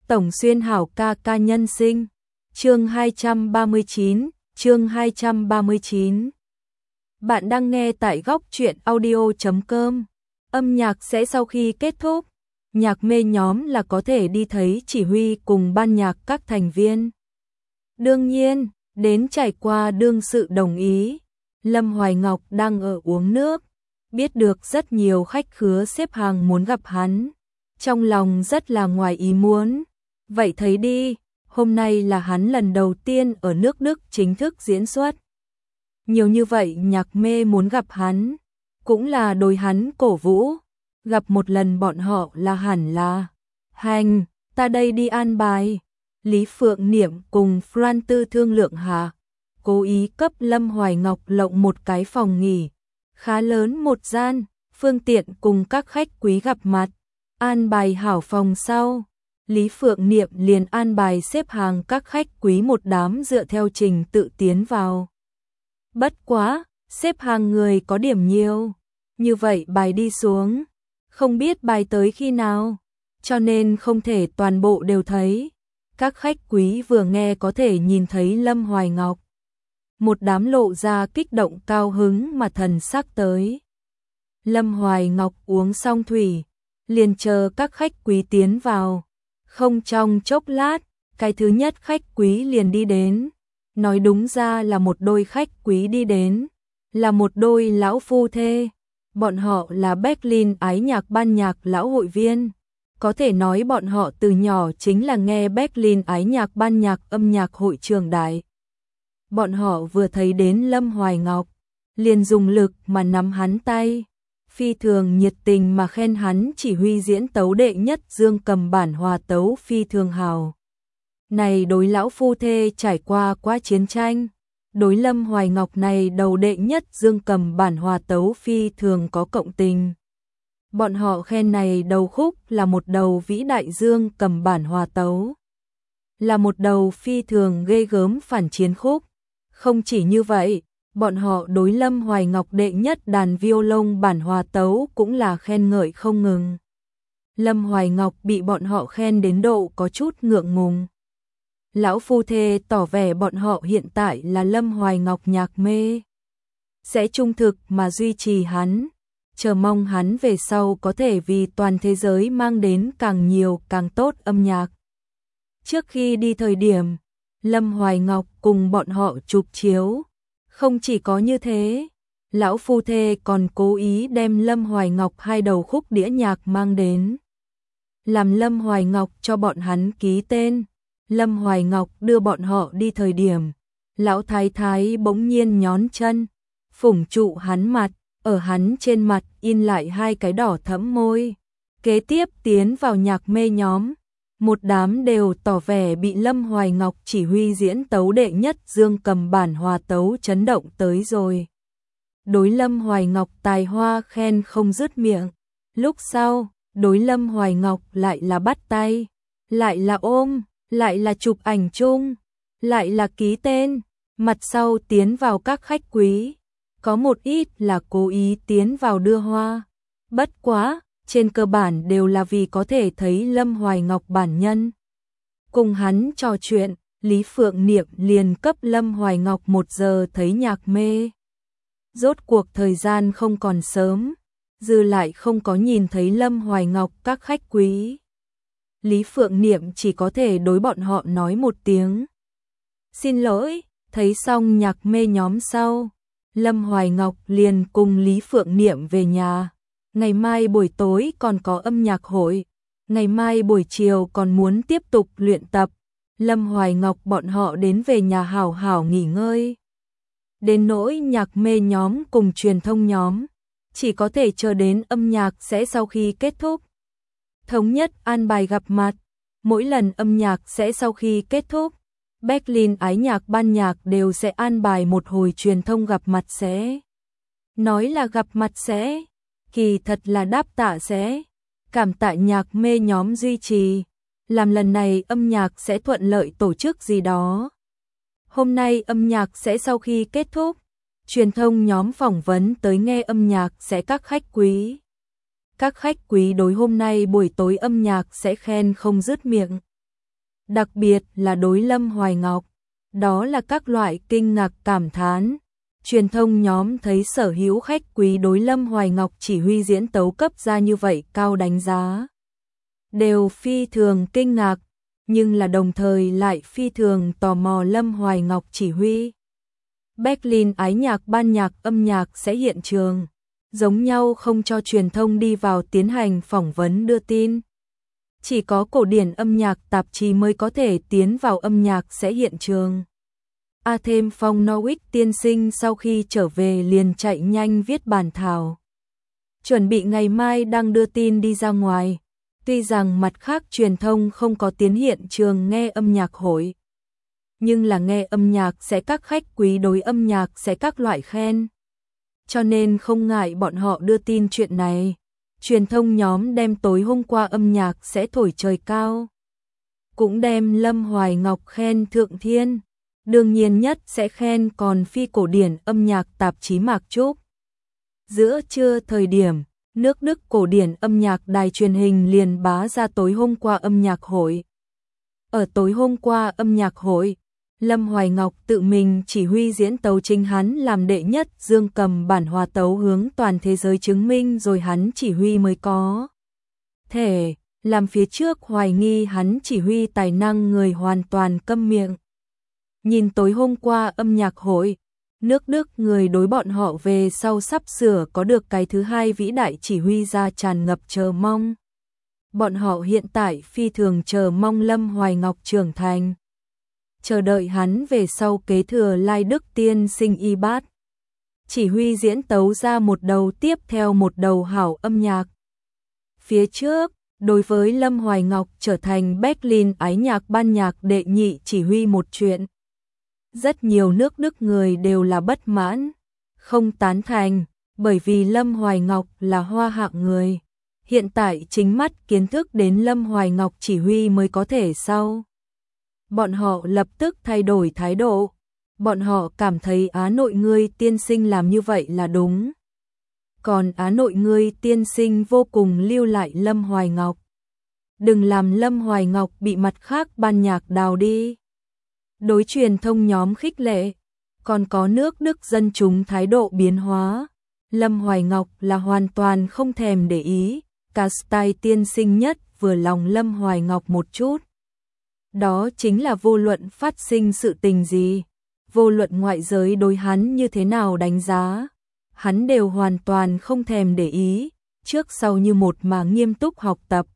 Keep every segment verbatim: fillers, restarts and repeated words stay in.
Tổng Xuyên hảo ca ca nhân sinh. Chương hai trăm ba mươi chín, chương hai trăm ba mươi chín. Bạn đang nghe tại góc truyện audio chấm com. Âm nhạc sẽ sau khi kết thúc, nhạc mê nhóm là có thể đi thấy chỉ huy cùng ban nhạc các thành viên. Đương nhiên, đến trải qua đương sự đồng ý, Lâm Hoài Ngọc đang ở uống nước, biết được rất nhiều khách khứa xếp hàng muốn gặp hắn, trong lòng rất là ngoài ý muốn. Vậy thấy đi, hôm nay là hắn lần đầu tiên ở nước Đức chính thức diễn xuất. Nhiều như vậy nhạc mê muốn gặp hắn, cũng là đối hắn cổ vũ, gặp một lần bọn họ là hẳn là. Hành, ta đây đi an bài. Lý Phượng Niệm cùng Fran Tư thương lượng hạ, cố ý cấp Lâm Hoài Ngọc lộng một cái phòng nghỉ, khá lớn một gian, phương tiện cùng các khách quý gặp mặt. An bài hảo phòng sau, Lý Phượng Niệm liền an bài xếp hàng các khách quý một đám dựa theo trình tự tiến vào. Bất quá, xếp hàng người có điểm nhiều, như vậy bài đi xuống, không biết bài tới khi nào, cho nên không thể toàn bộ đều thấy. Các khách quý vừa nghe có thể nhìn thấy Lâm Hoài Ngọc, một đám lộ ra kích động cao hứng mà thần sắc tới. Lâm Hoài Ngọc uống xong thủy, liền chờ các khách quý tiến vào. Không trong chốc lát, cái thứ nhất khách quý liền đi đến. Nói đúng ra là một đôi khách quý đi đến, là một đôi lão phu thê. Bọn họ là Berlin ái nhạc ban nhạc lão hội viên. Có thể nói bọn họ từ nhỏ chính là nghe Berlin ái nhạc ban nhạc âm nhạc hội trường đại. Bọn họ vừa thấy đến Lâm Hoài Ngọc, liền dùng lực mà nắm hắn tay, phi thường nhiệt tình mà khen hắn chỉ huy diễn tấu đệ nhất dương cầm bản hòa tấu phi thường hào. Này đối lão phu thê trải qua quá chiến tranh, đối Lâm Hoài Ngọc này đầu đệ nhất dương cầm bản hòa tấu phi thường có cộng tình. Bọn họ khen này đầu khúc là một đầu vĩ đại dương cầm bản hòa tấu, là một đầu phi thường ghê gớm phản chiến khúc. Không chỉ như vậy, bọn họ đối Lâm Hoài Ngọc đệ nhất đàn violon bản hòa tấu cũng là khen ngợi không ngừng. Lâm Hoài Ngọc bị bọn họ khen đến độ có chút ngượng ngùng. Lão phu thê tỏ vẻ bọn họ hiện tại là Lâm Hoài Ngọc nhạc mê, sẽ trung thực mà duy trì hắn, chờ mong hắn về sau có thể vì toàn thế giới mang đến càng nhiều càng tốt âm nhạc. Trước khi đi thời điểm, Lâm Hoài Ngọc cùng bọn họ chụp chiếu. Không chỉ có như thế, lão phu thê còn cố ý đem Lâm Hoài Ngọc hai đầu khúc đĩa nhạc mang đến, làm Lâm Hoài Ngọc cho bọn hắn ký tên. Lâm Hoài Ngọc đưa bọn họ đi thời điểm, lão thái thái bỗng nhiên nhón chân, phủng trụ hắn mặt, ở hắn trên mặt in lại hai cái đỏ thẫm môi. Kế tiếp tiến vào nhạc mê nhóm, một đám đều tỏ vẻ bị Lâm Hoài Ngọc chỉ huy diễn tấu đệ nhất dương cầm bản hòa tấu chấn động tới rồi. Đối Lâm Hoài Ngọc tài hoa khen không dứt miệng. Lúc sau, đối Lâm Hoài Ngọc lại là bắt tay, lại là ôm, lại là chụp ảnh chung, lại là ký tên. Mặt sau tiến vào các khách quý, có một ít là cố ý tiến vào đưa hoa. Bất quá, trên cơ bản đều là vì có thể thấy Lâm Hoài Ngọc bản nhân. Cùng hắn trò chuyện, Lý Phượng Niệm liền cấp Lâm Hoài Ngọc một giờ thấy nhạc mê. Rốt cuộc thời gian không còn sớm, dư lại không có nhìn thấy Lâm Hoài Ngọc các khách quý. Lý Phượng Niệm chỉ có thể đối bọn họ nói một tiếng xin lỗi. Thấy xong nhạc mê nhóm sau, Lâm Hoài Ngọc liền cùng Lý Phượng Niệm về nhà. Ngày mai buổi tối còn có âm nhạc hội, ngày mai buổi chiều còn muốn tiếp tục luyện tập. Lâm Hoài Ngọc bọn họ đến về nhà hảo hảo nghỉ ngơi. Đến nỗi nhạc mê nhóm cùng truyền thông nhóm, chỉ có thể chờ đến âm nhạc sẽ sau khi kết thúc. Thống nhất an bài gặp mặt, mỗi lần âm nhạc sẽ sau khi kết thúc, Berlin ái nhạc ban nhạc đều sẽ an bài một hồi truyền thông gặp mặt sẽ. Nói là gặp mặt sẽ, kỳ thật là đáp tạ sẽ. Cảm tạ nhạc mê nhóm duy trì, làm lần này âm nhạc sẽ thuận lợi tổ chức gì đó. Hôm nay âm nhạc sẽ sau khi kết thúc, truyền thông nhóm phỏng vấn tới nghe âm nhạc sẽ các khách quý. Các khách quý đối hôm nay buổi tối âm nhạc sẽ khen không dứt miệng. đặc biệt là đối Lâm Hoài Ngọc, đó là các loại kinh ngạc cảm thán. Truyền thông nhóm thấy sở hữu khách quý đối Lâm Hoài Ngọc chỉ huy diễn tấu cấp ra như vậy cao đánh giá, đều phi thường kinh ngạc, nhưng là đồng thời lại phi thường tò mò Lâm Hoài Ngọc chỉ huy. Berlin ái nhạc ban nhạc âm nhạc sẽ hiện trường, giống nhau không cho truyền thông đi vào tiến hành phỏng vấn đưa tin. Chỉ có cổ điển âm nhạc tạp chí mới có thể tiến vào âm nhạc sẽ hiện trường. A thêm Phong Norwich tiên sinh sau khi trở về liền chạy nhanh viết bản thảo, chuẩn bị ngày mai đăng đưa tin đi ra ngoài. Tuy rằng mặt khác truyền thông không có tiến hiện trường nghe âm nhạc hội, nhưng là nghe âm nhạc sẽ các khách quý đối âm nhạc sẽ các loại khen, cho nên không ngại bọn họ đưa tin chuyện này. Truyền thông nhóm đem tối hôm qua âm nhạc sẽ thổi trời cao, cũng đem Lâm Hoài Ngọc khen thượng thiên, đương nhiên nhất sẽ khen còn phi cổ điển âm nhạc tạp chí Mạc Trúc. Giữa trưa thời điểm, nước Đức cổ điển âm nhạc đài truyền hình liền bá ra tối hôm qua âm nhạc hội. Ở tối hôm qua âm nhạc hội, Lâm Hoài Ngọc tự mình chỉ huy diễn tấu, chính hắn làm đệ nhất dương cầm bản hòa tấu hướng toàn thế giới chứng minh rồi hắn chỉ huy mới có thể làm phía trước hoài nghi hắn chỉ huy tài năng người hoàn toàn câm miệng. Nhìn tối hôm qua âm nhạc hội, nước Đức người đối bọn họ về sau sắp sửa có được cái thứ hai vĩ đại chỉ huy ra tràn ngập chờ mong. Bọn họ hiện tại phi thường chờ mong Lâm Hoài Ngọc trưởng thành, chờ đợi hắn về sau kế thừa Lai Đức tiên sinh y bát, chỉ huy diễn tấu ra một đầu tiếp theo một đầu hảo âm nhạc. Phía trước, đối với Lâm Hoài Ngọc trở thành Berlin ái nhạc ban nhạc đệ nhị chỉ huy một chuyện, rất nhiều nước Đức người đều là bất mãn, không tán thành, bởi vì Lâm Hoài Ngọc là hoa hạng người. Hiện tại chính mắt kiến thức đến Lâm Hoài Ngọc chỉ huy mới có thể sau. Bọn họ lập tức thay đổi thái độ, bọn họ cảm thấy Á nội ngươi tiên sinh làm như vậy là đúng. Còn Á nội ngươi tiên sinh vô cùng lưu lại Lâm Hoài Ngọc. Đừng làm Lâm Hoài Ngọc bị mặt khác ban nhạc đào đi. Đối truyền thông nhóm khích lệ, còn có nước Đức dân chúng thái độ biến hóa. Lâm Hoài Ngọc là hoàn toàn không thèm để ý, Castai tiên sinh nhất vừa lòng Lâm Hoài Ngọc một chút. Đó chính là vô luận phát sinh sự tình gì, vô luận ngoại giới đối hắn như thế nào đánh giá, hắn đều hoàn toàn không thèm để ý, trước sau như một mà nghiêm túc học tập.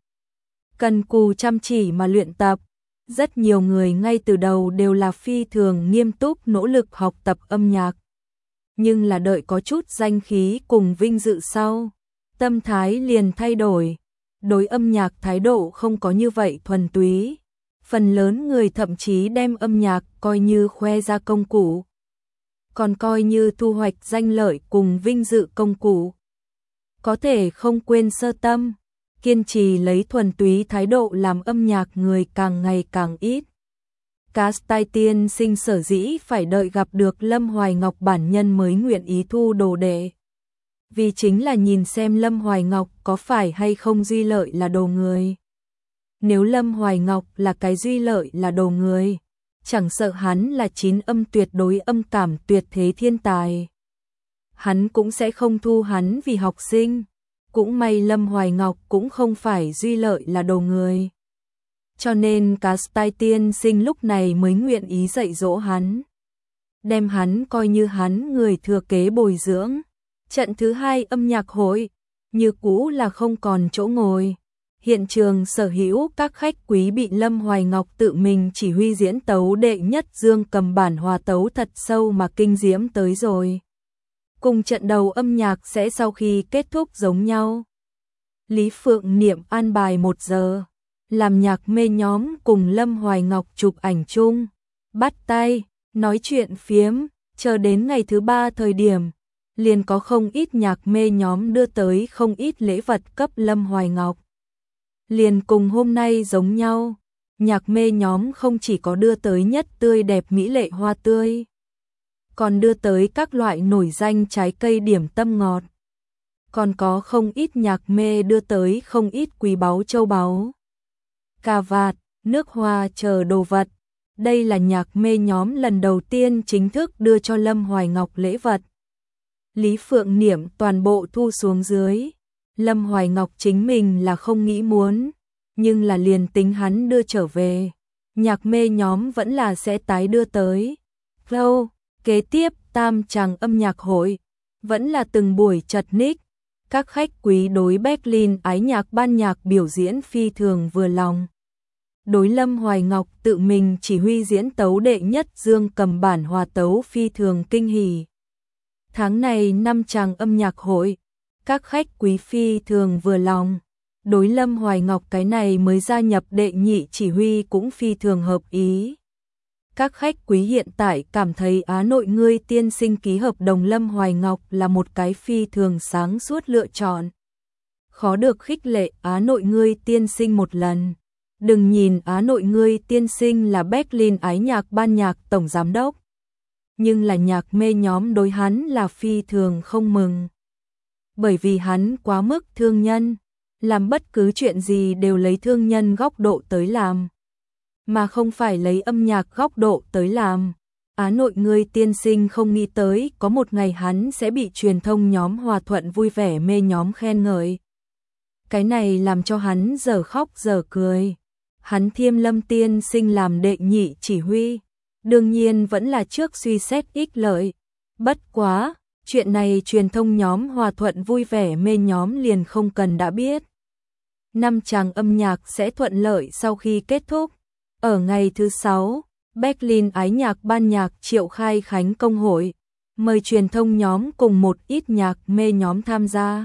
Cần cù chăm chỉ mà luyện tập, rất nhiều người ngay từ đầu đều là phi thường nghiêm túc nỗ lực học tập âm nhạc. Nhưng là đợi có chút danh khí cùng vinh dự sau, tâm thái liền thay đổi, đối âm nhạc thái độ không có như vậy thuần túy. Phần lớn người thậm chí đem âm nhạc coi như khoe ra công cụ, còn coi như thu hoạch danh lợi cùng vinh dự công cụ. Có thể không quên sơ tâm, kiên trì lấy thuần túy thái độ làm âm nhạc người càng ngày càng ít. Castai tiên sinh sở dĩ phải đợi gặp được Lâm Hoài Ngọc bản nhân mới nguyện ý thu đồ đệ. Vì chính là nhìn xem Lâm Hoài Ngọc có phải hay không duy lợi là đồ người. Nếu Lâm Hoài Ngọc là cái duy lợi là đồ người, chẳng sợ hắn là chín âm tuyệt đối âm cảm tuyệt thế thiên tài, hắn cũng sẽ không thu hắn vì học sinh. Cũng may Lâm Hoài Ngọc cũng không phải duy lợi là đồ người, cho nên Castai tiên sinh lúc này mới nguyện ý dạy dỗ hắn, đem hắn coi như hắn người thừa kế bồi dưỡng. Trận thứ hai âm nhạc hội, như cũ là không còn chỗ ngồi. Hiện trường sở hữu các khách quý bị Lâm Hoài Ngọc tự mình chỉ huy diễn tấu đệ nhất dương cầm bản hòa tấu thật sâu mà kinh diễm tới rồi. Cùng trận đầu âm nhạc sẽ sau khi kết thúc giống nhau. Lý Phượng Niệm an bài một giờ, làm nhạc mê nhóm cùng Lâm Hoài Ngọc chụp ảnh chung, bắt tay, nói chuyện phiếm, chờ đến ngày thứ ba thời điểm, liền có không ít nhạc mê nhóm đưa tới không ít lễ vật cấp Lâm Hoài Ngọc. Liền cùng hôm nay giống nhau, nhạc mê nhóm không chỉ có đưa tới nhất tươi đẹp mỹ lệ hoa tươi, còn đưa tới các loại nổi danh trái cây điểm tâm ngọt. Còn có không ít nhạc mê đưa tới không ít quý báu châu báu. Cà vạt, nước hoa chờ đồ vật. Đây là nhạc mê nhóm lần đầu tiên chính thức đưa cho Lâm Hoài Ngọc lễ vật. Lý Phượng Niệm toàn bộ thu xuống dưới. Lâm Hoài Ngọc chính mình là không nghĩ muốn, nhưng là liền tính hắn đưa trở về. Nhạc mê nhóm vẫn là sẽ tái đưa tới. Lâu, kế tiếp tam tràng âm nhạc hội, vẫn là từng buổi chật ních. Các khách quý đối Berlin ái nhạc ban nhạc biểu diễn phi thường vừa lòng. Đối Lâm Hoài Ngọc tự mình chỉ huy diễn tấu đệ nhất dương cầm bản hòa tấu phi thường kinh hỉ. Tháng này năm tràng âm nhạc hội, các khách quý phi thường vừa lòng. Đối Lâm Hoài Ngọc cái này mới gia nhập đệ nhị chỉ huy cũng phi thường hợp ý. Các khách quý hiện tại cảm thấy Á Nội ngươi tiên sinh ký hợp đồng Lâm Hoài Ngọc là một cái phi thường sáng suốt lựa chọn. Khó được khích lệ Á Nội ngươi tiên sinh một lần. Đừng nhìn Á Nội ngươi tiên sinh là Berlin ái nhạc ban nhạc tổng giám đốc, nhưng là nhạc mê nhóm đối hắn là phi thường không mừng. Bởi vì hắn quá mức thương nhân, làm bất cứ chuyện gì đều lấy thương nhân góc độ tới làm, mà không phải lấy âm nhạc góc độ tới làm. Á Nội ngươi tiên sinh không nghĩ tới có một ngày hắn sẽ bị truyền thông nhóm Hòa Thuận vui vẻ mê nhóm khen ngợi. Cái này làm cho hắn giờ khóc giờ cười. Hắn thiêm Lâm tiên sinh làm đệ nhị chỉ huy, đương nhiên vẫn là trước suy xét ích lợi. Bất quá, chuyện này truyền thông nhóm Hòa Thuận vui vẻ mê nhóm liền không cần đã biết. Năm tràng âm nhạc sẽ thuận lợi sau khi kết thúc. Ở ngày thứ sáu, Berlin ái nhạc ban nhạc triệu khai khánh công hội, mời truyền thông nhóm cùng một ít nhạc mê nhóm tham gia.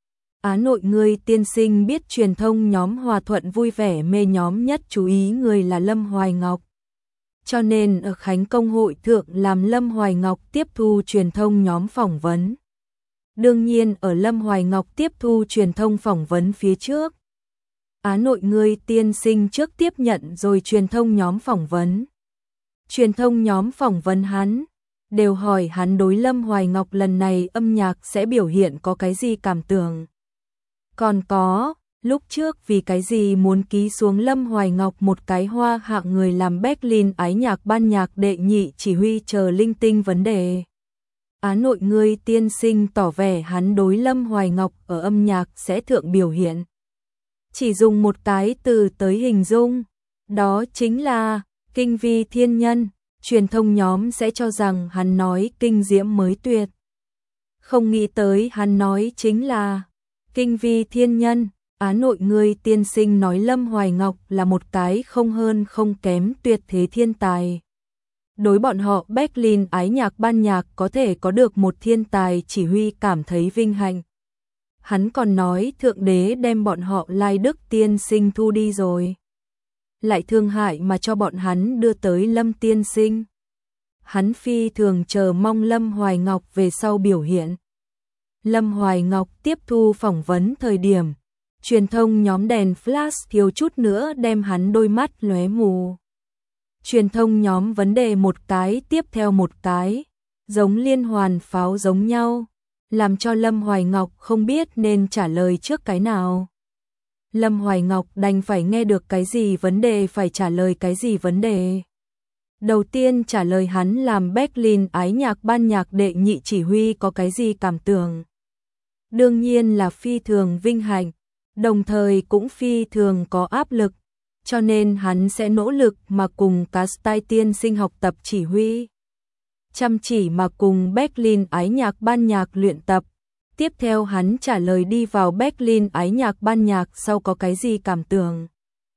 Á Nội ngươi tiên sinh biết truyền thông nhóm Hòa Thuận vui vẻ mê nhóm nhất chú ý người là Lâm Hoài Ngọc. Cho nên ở khánh công hội thượng làm Lâm Hoài Ngọc tiếp thu truyền thông nhóm phỏng vấn. Đương nhiên ở Lâm Hoài Ngọc tiếp thu truyền thông phỏng vấn phía trước, Á Nội ngươi tiên sinh trước tiếp nhận rồi truyền thông nhóm phỏng vấn. Truyền thông nhóm phỏng vấn hắn, đều hỏi hắn đối Lâm Hoài Ngọc lần này âm nhạc sẽ biểu hiện có cái gì cảm tưởng. Còn có, lúc trước vì cái gì muốn ký xuống Lâm Hoài Ngọc một cái hoa hạng người làm Berlin ái nhạc ban nhạc đệ nhị chỉ huy chờ linh tinh vấn đề. Á Nội ngươi tiên sinh tỏ vẻ hắn đối Lâm Hoài Ngọc ở âm nhạc sẽ thượng biểu hiện. Chỉ dùng một cái từ tới hình dung, đó chính là kinh vi thiên nhân. Truyền thông nhóm sẽ cho rằng hắn nói kinh diễm mới tuyệt. Không nghĩ tới hắn nói chính là kinh vi thiên nhân. Á Nội ngươi tiên sinh nói Lâm Hoài Ngọc là một cái không hơn không kém tuyệt thế thiên tài. Đối bọn họ Berlin ái nhạc ban nhạc có thể có được một thiên tài chỉ huy cảm thấy vinh hạnh. Hắn còn nói Thượng Đế đem bọn họ Lai Đức tiên sinh thu đi rồi, lại thương hại mà cho bọn hắn đưa tới Lâm tiên sinh. Hắn phi thường chờ mong Lâm Hoài Ngọc về sau biểu hiện. Lâm Hoài Ngọc tiếp thu phỏng vấn thời điểm, truyền thông nhóm đèn flash thiếu chút nữa đem hắn đôi mắt lóe mù. Truyền thông nhóm vấn đề một cái tiếp theo một cái, giống liên hoàn pháo giống nhau, làm cho Lâm Hoài Ngọc không biết nên trả lời trước cái nào. Lâm Hoài Ngọc đành phải nghe được cái gì vấn đề phải trả lời cái gì vấn đề. Đầu tiên trả lời hắn làm Berlin ái nhạc ban nhạc đệ nhị chỉ huy có cái gì cảm tưởng. Đương nhiên là phi thường vinh hạnh, đồng thời cũng phi thường có áp lực, cho nên hắn sẽ nỗ lực mà cùng Castai tiên sinh học tập chỉ huy. Chăm chỉ mà cùng Berlin ái nhạc ban nhạc luyện tập. Tiếp theo hắn trả lời đi vào Berlin ái nhạc ban nhạc sau có cái gì cảm tưởng.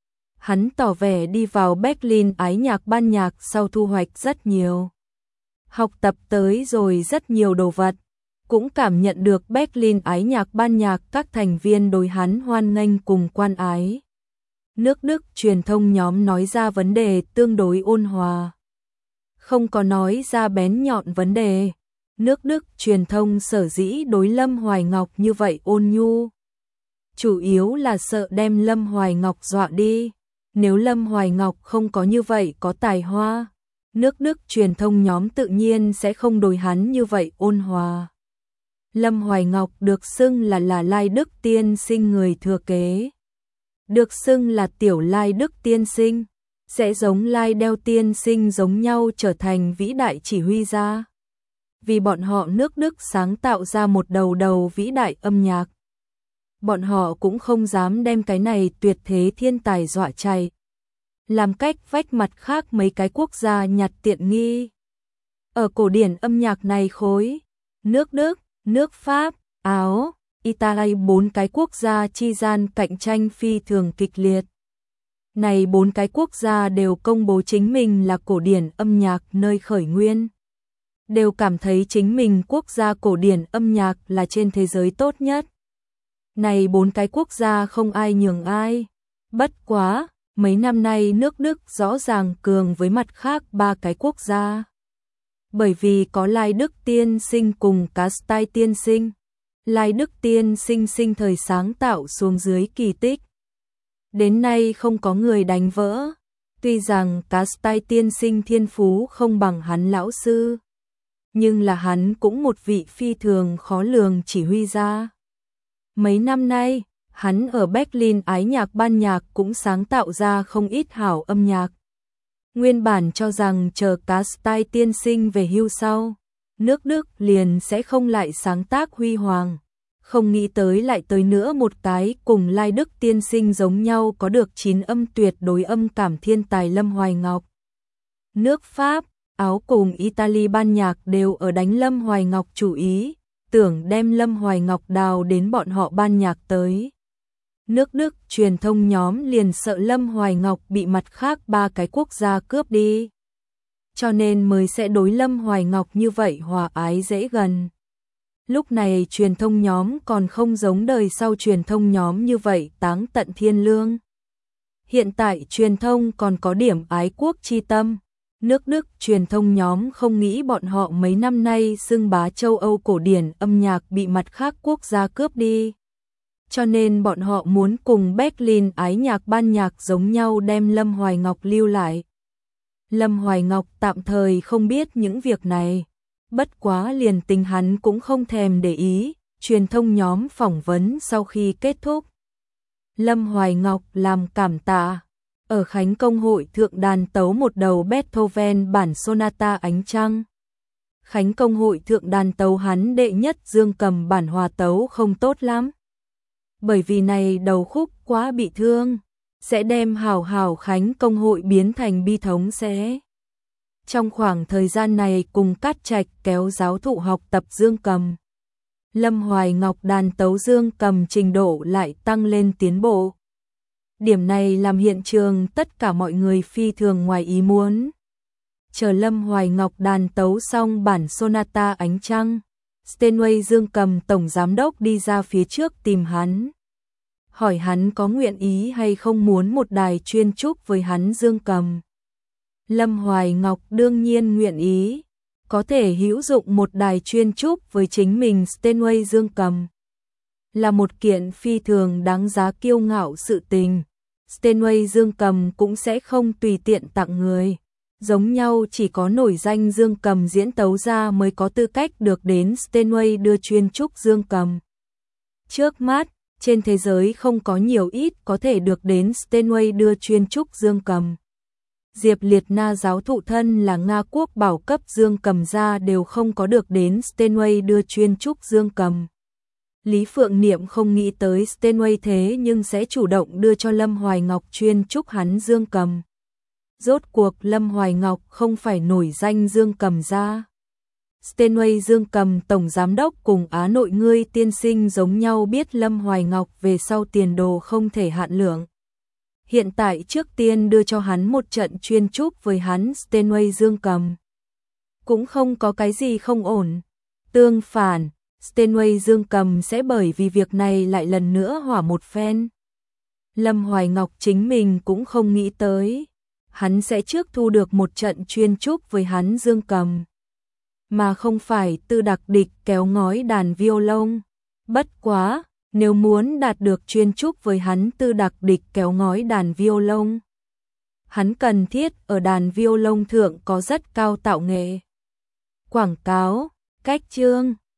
Hắn tỏ vẻ đi vào Berlin ái nhạc ban nhạc sau thu hoạch rất nhiều. Học tập tới rồi rất nhiều đồ vật, cũng cảm nhận được Berlin ái nhạc ban nhạc các thành viên đối hắn hoan nghênh cùng quan ái. Nước Đức truyền thông nhóm nói ra vấn đề tương đối ôn hòa, không có nói ra bén nhọn vấn đề. Nước Đức truyền thông sở dĩ đối Lâm Hoài Ngọc như vậy ôn nhu, chủ yếu là sợ đem Lâm Hoài Ngọc dọa đi. Nếu Lâm Hoài Ngọc không có như vậy có tài hoa, nước Đức truyền thông nhóm tự nhiên sẽ không đối hắn như vậy ôn hòa. Lâm Hoài Ngọc được xưng là là Lai Đức tiên sinh người thừa kế, được xưng là tiểu Lai Đức tiên sinh. sẽ giống Lai Đeo tiên sinh giống nhau trở thành vĩ đại chỉ huy gia. Vì bọn họ nước Đức sáng tạo ra một đầu đầu vĩ đại âm nhạc. Bọn họ cũng không dám đem cái này tuyệt thế thiên tài dọa chạy. Làm cách vách mặt khác mấy cái quốc gia nhặt tiện nghi. Ở cổ điển âm nhạc này khối, nước Đức, nước Pháp, Áo, Italy bốn cái quốc gia chi gian cạnh tranh phi thường kịch liệt. Này bốn cái quốc gia đều công bố chính mình là cổ điển âm nhạc nơi khởi nguyên. Đều cảm thấy chính mình quốc gia cổ điển âm nhạc là trên thế giới tốt nhất. Này bốn cái quốc gia không ai nhường ai. Bất quá, mấy năm nay nước Đức rõ ràng cường với mặt khác ba cái quốc gia. Bởi vì có Lai Đức tiên sinh cùng Castai tiên sinh. Lai Đức tiên sinh sinh thời sáng tạo xuống dưới kỳ tích. Đến nay không có người đánh vỡ. Tuy rằng Castai tiên sinh thiên phú không bằng hắn lão sư. Nhưng là hắn cũng một vị phi thường khó lường chỉ huy gia. Mấy năm nay, hắn ở Berlin ái nhạc ban nhạc cũng sáng tạo ra không ít hảo âm nhạc. Nguyên bản cho rằng chờ Castai tiên sinh về hưu sau, nước Đức liền sẽ không lại sáng tác huy hoàng. Không nghĩ tới lại tới nữa một cái cùng Lai Đức tiên sinh giống nhau có được chín âm tuyệt đối âm cảm thiên tài Lâm Hoài Ngọc. Nước Pháp, Áo cùng Italy ban nhạc đều ở đánh Lâm Hoài Ngọc chủ ý, tưởng đem Lâm Hoài Ngọc đào đến bọn họ ban nhạc tới. Nước Đức truyền thông nhóm liền sợ Lâm Hoài Ngọc bị mặt khác ba cái quốc gia cướp đi. Cho nên mới sẽ đối Lâm Hoài Ngọc như vậy hòa ái dễ gần. Lúc này truyền thông nhóm còn không giống đời sau truyền thông nhóm như vậy táng tận thiên lương. Hiện tại truyền thông còn có điểm ái quốc chi tâm. Nước Đức truyền thông nhóm không nghĩ bọn họ mấy năm nay xưng bá châu Âu cổ điển âm nhạc bị mặt khác quốc gia cướp đi. Cho nên bọn họ muốn cùng Berlin ái nhạc ban nhạc giống nhau đem Lâm Hoài Ngọc lưu lại. Lâm Hoài Ngọc tạm thời không biết những việc này. Bất quá liền tình hắn cũng không thèm để ý, truyền thông nhóm phỏng vấn sau khi kết thúc. Lâm Hoài Ngọc làm cảm tạ. Ở Khánh Công hội thượng đàn tấu một đầu Beethoven bản Sonata Ánh Trăng. Khánh Công hội thượng đàn tấu hắn đệ nhất dương cầm bản hòa tấu không tốt lắm. Bởi vì này đầu khúc quá bị thương, sẽ đem hào hào Khánh Công hội biến thành bi thống sẽ. Trong khoảng thời gian này cùng Cát Trạch kéo giáo thụ học tập dương cầm. Lâm Hoài Ngọc đàn tấu dương cầm trình độ lại tăng lên tiến bộ. Điểm này làm hiện trường tất cả mọi người phi thường ngoài ý muốn. Chờ Lâm Hoài Ngọc đàn tấu xong bản Sonata Ánh Trăng, Steinway dương cầm tổng giám đốc đi ra phía trước tìm hắn. Hỏi hắn có nguyện ý hay không muốn một đài chuyên trúc với hắn dương cầm. Lâm Hoài Ngọc đương nhiên nguyện ý, có thể hữu dụng một đài chuyên trúc với chính mình Steinway dương cầm. Là một kiện phi thường đáng giá kiêu ngạo sự tình. Steinway dương cầm cũng sẽ không tùy tiện tặng người. Giống nhau chỉ có nổi danh dương cầm diễn tấu ra mới có tư cách được đến Steinway đưa chuyên trúc dương cầm. Trước mắt, trên thế giới không có nhiều ít có thể được đến Steinway đưa chuyên trúc dương cầm. Diệp Liệt Na giáo thụ thân là Nga quốc bảo cấp dương cầm gia đều không có được đến Steinway đưa chuyên trúc dương cầm. Lý Phượng Niệm không nghĩ tới Steinway thế nhưng sẽ chủ động đưa cho Lâm Hoài Ngọc chuyên trúc hắn dương cầm. Rốt cuộc Lâm Hoài Ngọc không phải nổi danh dương cầm gia. Steinway dương cầm tổng giám đốc cùng Á Nội ngươi tiên sinh giống nhau biết Lâm Hoài Ngọc về sau tiền đồ không thể hạn lượng. Hiện tại trước tiên đưa cho hắn một trận chuyên trúc với hắn Steinway dương cầm. Cũng không có cái gì không ổn. Tương phản, Steinway dương cầm sẽ bởi vì việc này lại lần nữa hỏa một phen. Lâm Hoài Ngọc chính mình cũng không nghĩ tới. Hắn sẽ trước thu được một trận chuyên trúc với hắn dương cầm. Mà không phải Tư Đặc Địch kéo ngói đàn violon. Bất quá, nếu muốn đạt được chuyên trúc với hắn Tư Đặc Địch kéo ngói đàn violon, hắn cần thiết ở đàn violon thượng có rất cao tạo nghệ. Quảng cáo, cách chương